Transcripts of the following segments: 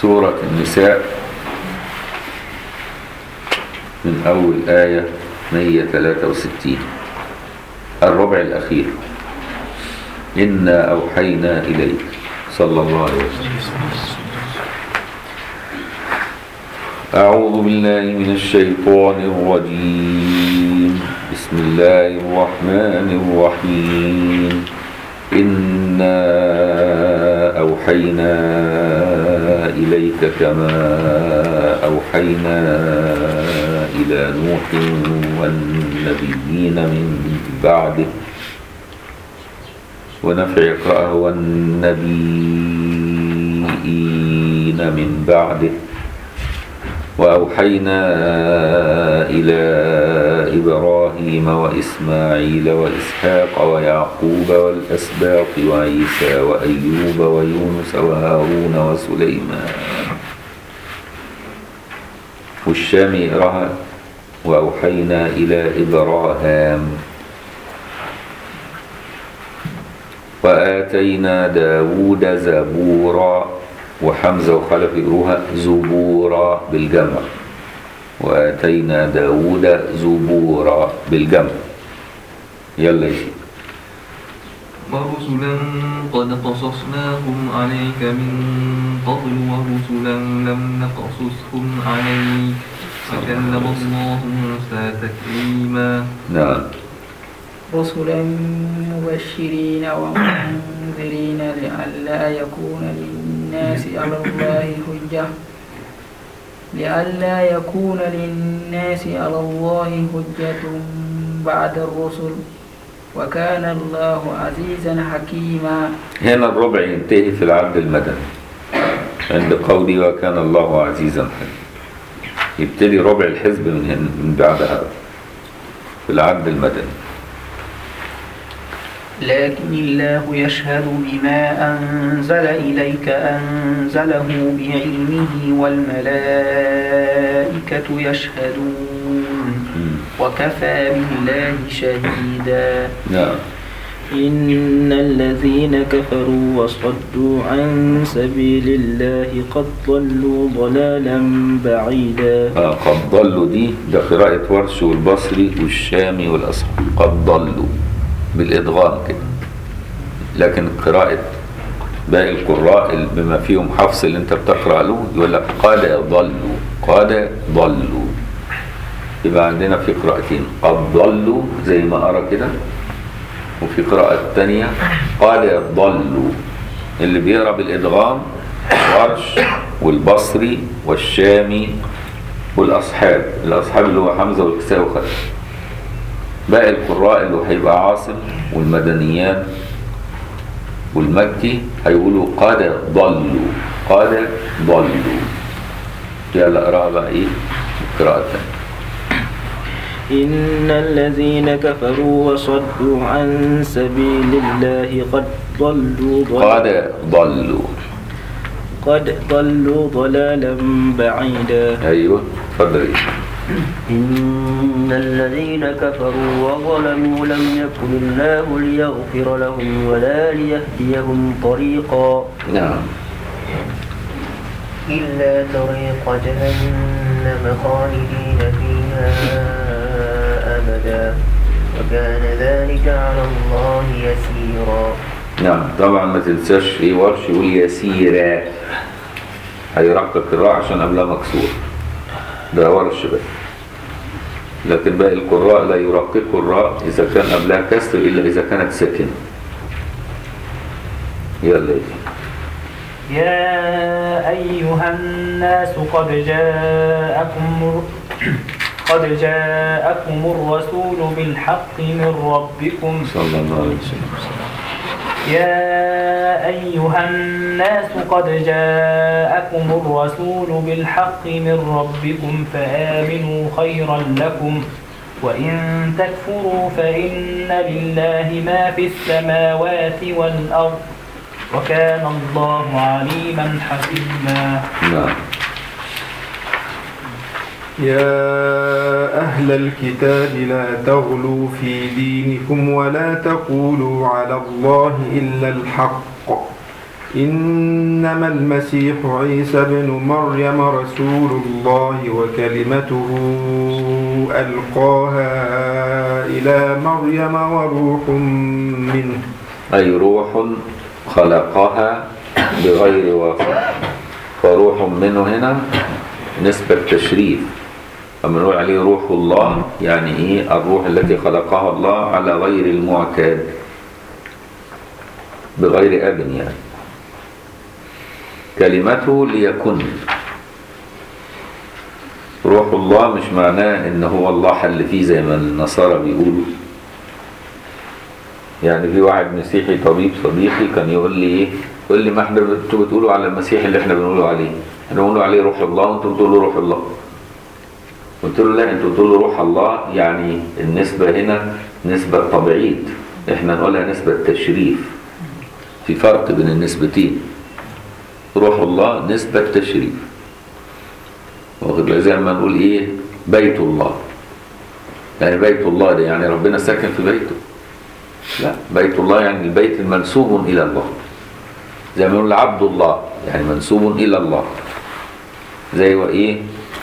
سورة النساء من أول آية 163 الربع الأخير. إنا أوحينا إليك صلى الله عليه وسلم. أعوذ بالله من الشيطان الرجيم. بسم الله الرحمن الرحيم. إنا أوحينا إليك كما أوحينا إلى نوح والنبيين من بعده ونفع اقرأه والنبيين من بعده وأوحينا إلى إبراهيم وإسماعيل وإسحاق ويعقوب والأسباط وعيسى وأيوب ويونس وهارون وسليمان والشام إرها وأوحينا إلى إبراهام وآتينا داود زبورا وحمزة وخلف يقروها زبورا بالجمع وآتينا داود زبورا بالجمع. يلا يجي ورسلا قد قصصناهم عليك من قبل ورسلا لم نقصصهم عليك وكلم الله موسى تكليما. نعم. رسلا مبشرين ومنذرين لئلا يكون للناس على الله حجة بعد الرسل وكان الله عزيزا حكيما. هنا الربع ينتهي في العد المدني عند قولي وكان الله عزيزا حكيما. يبتدي ربع الحزب من بعدها في العد المدني. لكن الله يشهد بما أنزل إليك أنزله بعلمه والملائكة يشهدون وكفى بالله شهيدا. نعم. إن الذين كفروا وصدوا عن سبيل الله قد ضلوا ضلالا بعيدا. قد ضلوا دي ده قراءة ورش والبصري والشامي والأصحاب. قد ضلوا بالإدغام كده. لكن قراءة باقي القراء بما فيهم حفص اللي انت بتقرأ له يقول لك قد ضلوا قد ضلوا. يبقى عندنا في قراءتين قد ضلوا زي ما أرى كده وفي قراءة تانية قد ضلوا. اللي بيقرأ بالإدغام ورش والبصري والشامي والأصحاب. الأصحاب اللي هو حمزة والكساء وخلف. باقي القراء اللي هيبقى عاصم والمدنيان والمكي هيقولوا قد ضلوا قد ضلوا. يلا اقراها بقى ايه القراءة الثانية. إن الذين كفروا وصدوا عن سبيل الله قد ضلوا ضلالا بعيدا. ايوه اتفضل. إن الذين كفروا وظلموا لم يكن الله ليغفر لهم ولا ليهديهم طريقا. نعم. إلا طريق جهنم خالدين فيها أبدا وكان ذلك على الله يسيرا. نعم. طبعا ما تنساش ايه ورش يقول يسيرا. هيرقق الراء عشان قبلها مكسور. ده ورش بس. لكن باقي القراء لا يرققوا الراء إذا كان قبلها كسر إلا إذا كانت ساكنة. يلا يا أيها الناس قد جاءكم الرسول بالحق من ربكم صلى الله عليه وسلم. يا أيها الناس قد جاءكم الرسول بالحق من ربكم فآمنوا خيرا لكم وإن تكفروا فإن لله ما في السماوات والأرض وكان الله عليما حكيما. نعم. يا أهل الكتاب لا تغلوا في دينكم ولا تقولوا على الله إلا الحق إنما المسيح عيسى بن مريم رسول الله وكلمته ألقاها إلى مريم وروح منه. أي روح خلقها بغير واسطة، فروح منه هنا نسبة تشريف. أما نقول عليه روح الله يعني إيه؟ الروح التي خلقها الله على غير المعتاد، بغير أب يعني. كلمته ليكن. روح الله مش معناه إن هو الله حل فيه زي ما النصارى بيقولوا. يعني في واحد مسيحي طبيب صديقي كان يقول لي إيه؟ يقول لي ما احنا انتوا بتقولوا على المسيح اللي احنا بنقوله عليه، احنا بنقولوا عليه روح الله وانتوا بتقولوا روح الله. قلت له لا، انتوا بتقولوا روح الله يعني النسبة هنا نسبة تبعيد، احنا نقولها نسبة تشريف. في فرق بين النسبتين. روح الله نسبة تشريف، واخد بالك؟ زي ما نقول ايه؟ بيت الله. يعني بيت الله ده يعني ربنا ساكن في بيته؟ لا، بيت الله يعني البيت المنسوب الى الله. زي ما نقول عبد الله يعني منسوب الى الله. زي وايه؟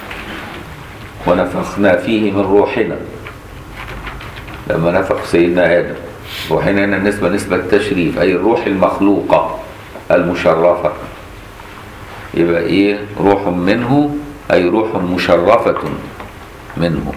ونفخنا فيه من روحنا، لما نفخ سيدنا آدم. روحنا هنا نسبة تشريف، أي الروح المخلوقة المشرفة. يبقى إيه؟ روح منه أي روح مشرفة منه.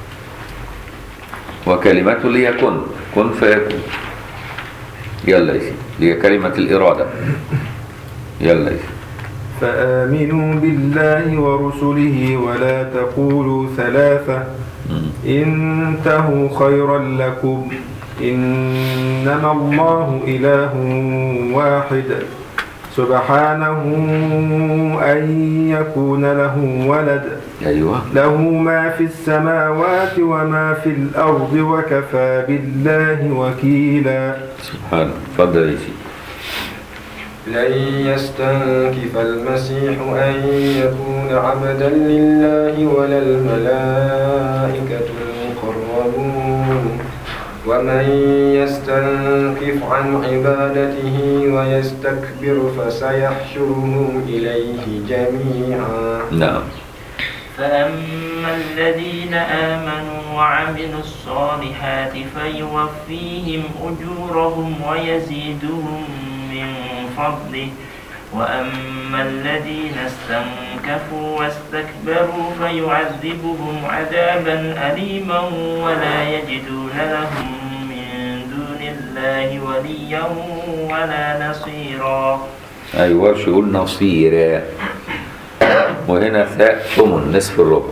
وكلمته ليكن، كن فيكون. يلا يا سيدي، هي كلمة الإرادة. يلا يا سيدي. فآمنوا بالله ورسله ولا تقولوا ثلاثة، انتهوا خيرا لكم، إنما الله إله واحد سبحانه أن يكون له ولد. أيوة. له ما في السماوات وما في الأرض وكفى بالله وكيلا. سبحانه. تفضل يا سيدي. لن يستنكف المسيح أن يكون عبدا لله ولا الملائكة المقربون، ومن يستنكف عن عبادته ويستكبر فسيحشرهم إليه جميعا. نعم. فأما الذين آمنوا وعملوا الصالحات فيوفيهم أجورهم ويزيدهم من فضله، وأما الذين استنكفوا واستكبروا فيعذبهم عذابا أليما ولا يجدون لهم من دون الله وليا ولا نصيرا. أيوة، ورش يقول نصيرا، وهنا ثاء ثمن نصف الربع.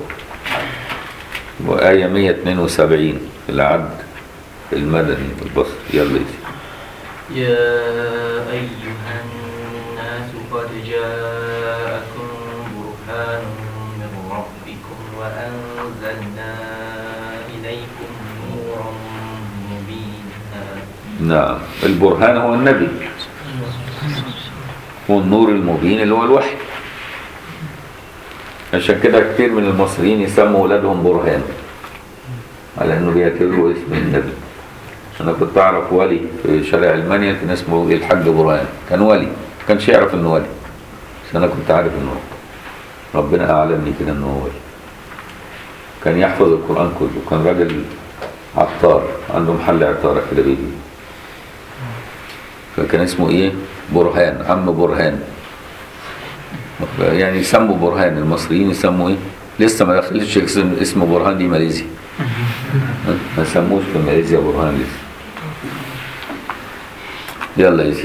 وآية 172 في العد المدني البصري. يلا يا سيدي. يا أيها الناس قد جاءكم برهان من ربكم وأنزلنا إليكم نورا مبينا. نعم، البرهان هو النبي، والنور المبين اللي هو الوحي. عشان كده كتير من المصريين يسموا أولادهم برهان، على أنه بيعتبروا اسم النبي. أنا كنت أعرف ولي في شارع ألمانيا كان اسمه الحاج برهان، كان ولي، ما كانش يعرف إنه ولي، بس أنا كنت عارف إنه ربنا أعلمني كده إنه ولي. كان يحفظ القرآن كله، كان راجل عطار، عنده محل عطارة كده بيبي، فكان اسمه إيه؟ برهان، عم برهان. يعني يسموا برهان، المصريين يسموا إيه؟ لسه ما دخلش اسم برهان دي ماليزيا، ما سموش في ماليزيا برهان لسه. يلا يا سيدي.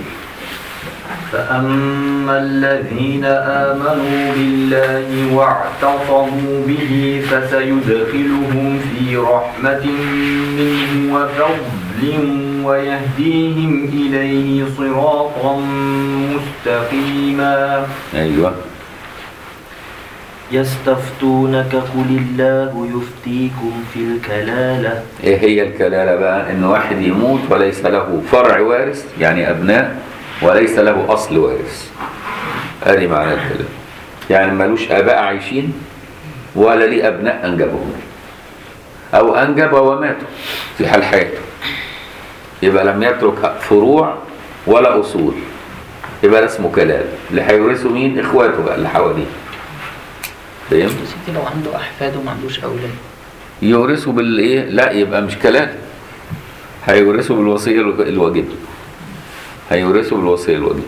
فأما الذين آمنوا بالله واعتصموا به فسيدخلهم في رحمة منه وفضل ويهديهم إليه صراطا مستقيما. أيوة. يستفتونك قل الله يفتيكم في الكلالة. ايه هي الكلالة بقى؟ ان واحد يموت وليس له فرع وارث، يعني ابناء، وليس له اصل وارث. ادي معنى الكلالة، يعني ملوش اباء عايشين ولا ليه ابناء انجبهم، او انجب وماتوا في حال حياته، يبقى لم يترك فروع ولا اصول. يبقى ده اسمه كلالة. اللي هيورثوا مين؟ اخواته بقى اللي حواليه. فاهم؟ سيدي لو عنده أحفاد وما عندوش أولاد يورثوا بالايه؟ لا يبقى مش كلالة، هيورثوا بالوصية الواجبة. هيورثوا بالوصية الواجبة.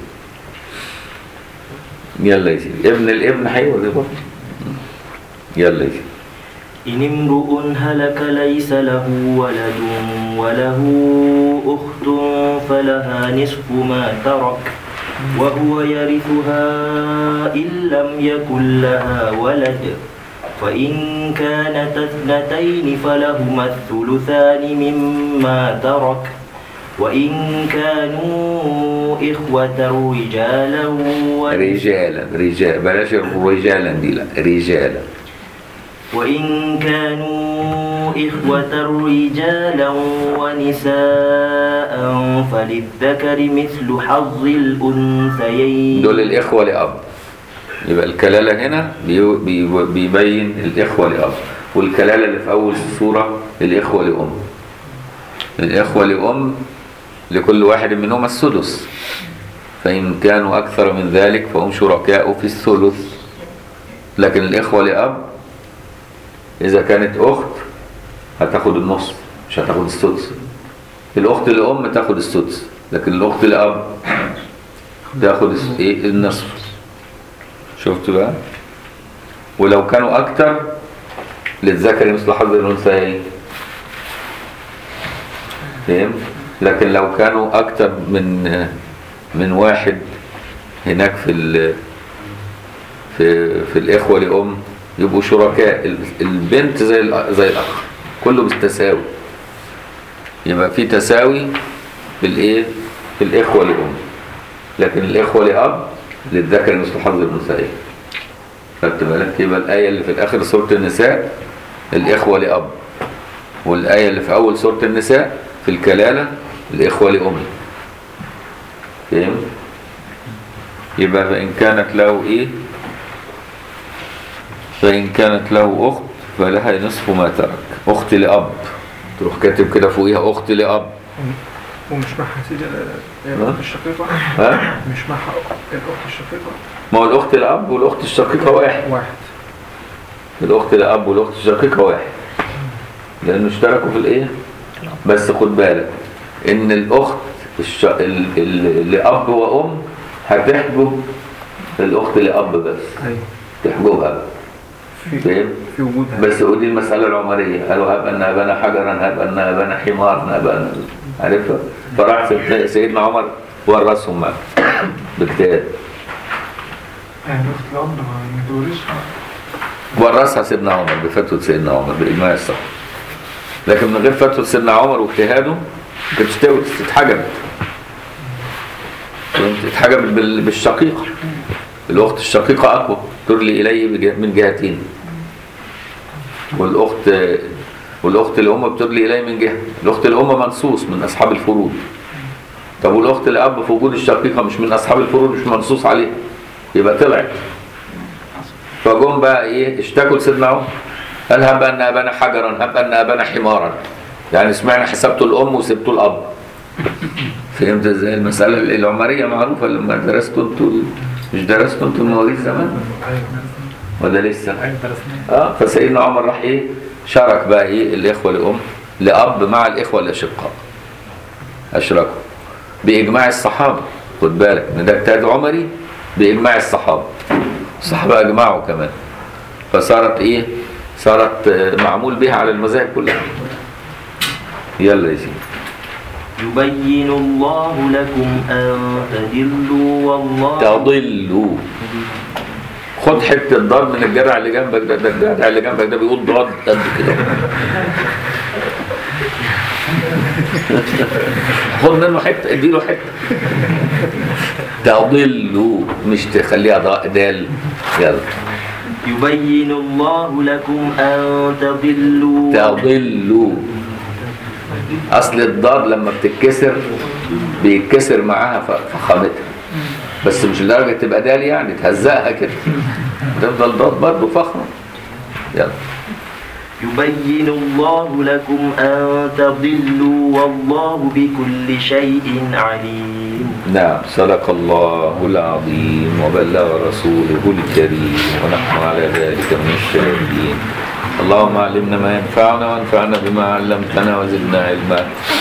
يلا يا سيدي، ابن الابن هيورث برضه. يلا يا سيدي. إن امرؤ هلك ليس له ولد وله أخت فلها نصف ما ترك وهو يرثها إن لم يكن لها ولد، فإن كانت اثنتين فلهما الثلثان مما ترك، وإن كانوا إخوة رجالا بلاش رجالا دي، لا رجالا. وإن كانوا إخوة رجالا ونساء فللذكر مثل حظ الأنثيين. دول الإخوة لأب. يبقى الكلالة هنا بيبين الإخوة لأب، والكلالة اللي في أول السورة الإخوة لأم. الإخوة لأم لكل واحد منهم السدس، فإن كانوا أكثر من ذلك فهم شركاء في الثلث. لكن الإخوة لأب إذا كانت أخت هتاخد النص، مش هتاخد السدس. الأخت لأم تاخد السدس، لكن الأخت لأب تاخد النصف. شفت بقى؟ ولو كانوا أكتر للذكر مثل حظ الأنثيين. فاهم؟ لكن لو كانوا أكتر من واحد هناك في الإخوة لأم يبقوا شركاء. البنت زي الأخ، كله بالتساوي. يبقى في تساوي في الإخوة لأم، لكن الإخوة لأب للذكر مثل حظ الأنثيين. خدت بالك؟ يبقى الآية اللي في الآخر سورة النساء الإخوة لأب، والآية اللي في أول سورة النساء في الكلالة الإخوة لأم. فاهم؟ يبقى فإن كانت له أخت فلها نصف ما ترك. أخت لأب تروح كاتب كده فوقيها أخت لأب. ومش معها سيدي الأخت الشقيقة؟ مش معها الأخت الشقيقة؟ ما هو الأخت لأب والأخت الشقيقة واحد. الأخت لأب والأخت الشقيقة واحد، لأنه اشتركوا في بس خد بالك إن الأخت لأب وأم هتحجب الأخت لأب بس. تحجبها بقى. فاهم؟ بس ودي المسألة العمرية، قالوا هب أن أبانا حجرا، هب أن أبانا حمارا، هب أن عارفها؟ فراح سيدنا عمر ورثهم معه باجتهاد. يعني أخت الأب ما تورثها؟ ورثها سيدنا عمر بفتوى سيدنا عمر بإجماع الصحابة، لكن من غير فتوى سيدنا عمر واجتهاده كانت تتحجب. اتحجبت بالشقيقة. الأخت الشقيقة أقوى، ترلي إليه من جهتين، والأخت الأم بترلي إليه من جهة. الأخت الأم منصوص من أصحاب الفروض. طب والأخت الأب في وجود الشقيقة مش من أصحاب الفروض، مش منصوص عليه، يبقى طلعت. فجم بقى اشتكوا لسيدنا عمر، قال هب أن أبانا حجرا، هب أن أبانا حمارا، يعني سمعنا حسبتوا الأم وسبتوا الأب. فهمت ازاي؟ المسألة العمرية معروفة. لما درستوا انتوا، مش درستوا انتوا المواريث زمان ولا لسه؟ فسيدنا عمر راح شارك بقى الإخوة لأم لأب مع الإخوة الأشقاء، أشركوا بإجماع الصحابة. خد بالك ان ده اجتهاد عمري بإجماع الصحابة. الصحابة أجمعوا كمان، فصارت صارت معمول بها على المذاهب كلها. يلا يا سيدي. يبين الله لكم أن تضلوا والله تضلوا. خد حتة ضاد من الجدع اللي جنبك ده، الجدع اللي جنبك ده بيقول ضاد قد كده. خد منه حتة، اديله حتة. تضلوا، مش تخليها دال. يلا. يبين الله لكم أن تضلوا. تضلوا. أصل الضاد لما بتتكسر بيتكسر معاها فخامتها، بس مش لدرجة تبقى دال، يعني تهزقها كده تفضل ضاد برضه فخمة. يلا. يبين الله لكم أن تضلوا والله بكل شيء عليم. نعم، صدق الله العظيم وبلغ رسوله الكريم ونحن على ذلك من الشاهدين. اللهم علمنا ما ينفعنا وانفعنا بما علمتنا وزدنا علما.